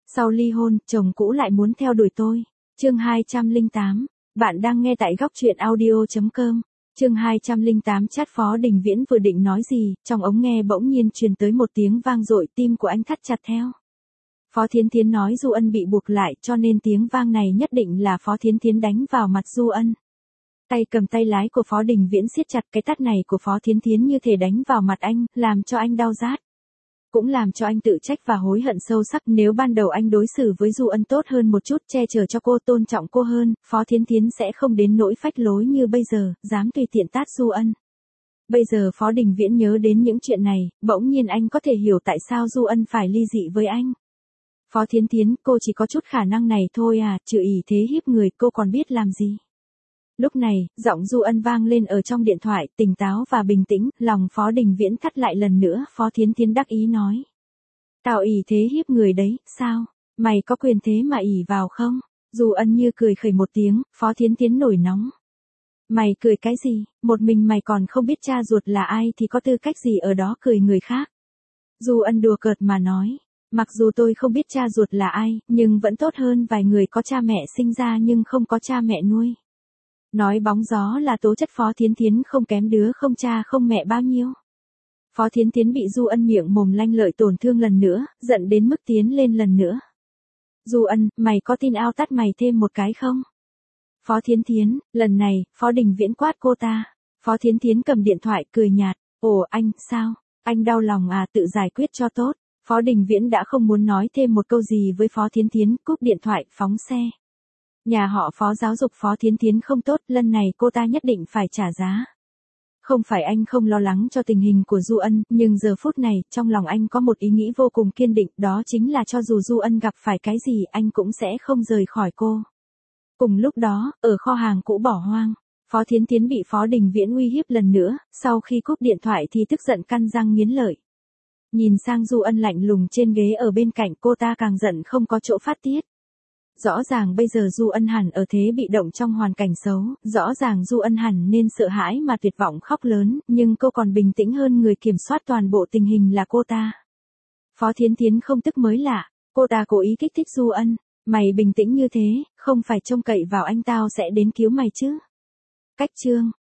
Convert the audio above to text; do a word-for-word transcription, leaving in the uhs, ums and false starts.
Sau ly hôn, chồng cũ lại muốn theo đuổi tôi. Chương hai trăm lẻ tám. Bạn đang nghe tại góc truyện audio chấm com. Chương hai trăm lẻ tám. Chat Phó Đình Viễn vừa định nói gì, trong ống nghe bỗng nhiên truyền tới một tiếng vang dội, tim của anh thắt chặt theo. Phó Thiến Thiến nói Du Ân bị buộc lại, cho nên tiếng vang này nhất định là Phó Thiến Thiến đánh vào mặt Du Ân. Tay cầm tay lái của Phó Đình Viễn siết chặt, cái tát này của Phó Thiến Thiến như thể đánh vào mặt anh, làm cho anh đau rát. Cũng làm cho anh tự trách và hối hận sâu sắc, nếu ban đầu anh đối xử với Du Ân tốt hơn một chút, che chở cho cô, tôn trọng cô hơn, Phó Thiến Thiến sẽ không đến nỗi phách lối như bây giờ, dám tùy tiện tát Du Ân. Bây giờ Phó Đình Viễn nhớ đến những chuyện này, bỗng nhiên anh có thể hiểu tại sao Du Ân phải ly dị với anh. Phó Thiến Thiến, cô chỉ có chút khả năng này thôi à, trừ ỷ thế hiếp người, cô còn biết làm gì? Lúc này, giọng Du Ân vang lên ở trong điện thoại, tỉnh táo và bình tĩnh, lòng Phó Đình Viễn thắt lại lần nữa, Phó Thiến Thiến đắc ý nói. Tao ỷ thế hiếp người đấy, sao? Mày có quyền thế mà ỷ vào không? Du Ân như cười khẩy một tiếng, Phó Thiến Thiến nổi nóng. Mày cười cái gì, một mình mày còn không biết cha ruột là ai thì có tư cách gì ở đó cười người khác? Du Ân đùa cợt mà nói. Mặc dù tôi không biết cha ruột là ai, nhưng vẫn tốt hơn vài người có cha mẹ sinh ra nhưng không có cha mẹ nuôi. Nói bóng gió là tố chất Phó Thiến Thiến không kém đứa không cha không mẹ bao nhiêu. Phó Thiến Thiến bị Du Ân miệng mồm lanh lợi tổn thương lần nữa, giận đến mức tiến lên lần nữa. Du Ân, mày có tin ao tát mày thêm một cái không? Phó Thiến Thiến, lần này, Phó Đình Viễn quát cô ta. Phó Thiến Thiến cầm điện thoại cười nhạt, ồ anh, sao? Anh đau lòng à, tự giải quyết cho tốt. Phó Đình Viễn đã không muốn nói thêm một câu gì với Phó Thiến Thiến, cúp điện thoại, phóng xe. Nhà họ Phó giáo dục Phó Thiến Thiến không tốt, lần này cô ta nhất định phải trả giá. Không phải anh không lo lắng cho tình hình của Du Ân, nhưng giờ phút này, trong lòng anh có một ý nghĩ vô cùng kiên định, đó chính là cho dù Du Ân gặp phải cái gì, anh cũng sẽ không rời khỏi cô. Cùng lúc đó, ở kho hàng cũ bỏ hoang, Phó Thiến Thiến bị Phó Đình Viễn uy hiếp lần nữa, sau khi cúp điện thoại thì tức giận căn răng nghiến lợi. Nhìn sang Du Ân lạnh lùng trên ghế ở bên cạnh, cô ta càng giận không có chỗ phát tiết. Rõ ràng bây giờ Du Ân hẳn ở thế bị động trong hoàn cảnh xấu, rõ ràng Du Ân hẳn nên sợ hãi mà tuyệt vọng khóc lớn, nhưng cô còn bình tĩnh hơn người kiểm soát toàn bộ tình hình là cô ta. Phó Thiến Thiến không tức mới lạ, cô ta cố ý kích thích Du Ân, mày bình tĩnh như thế, không phải trông cậy vào anh tao sẽ đến cứu mày chứ. Cách chương,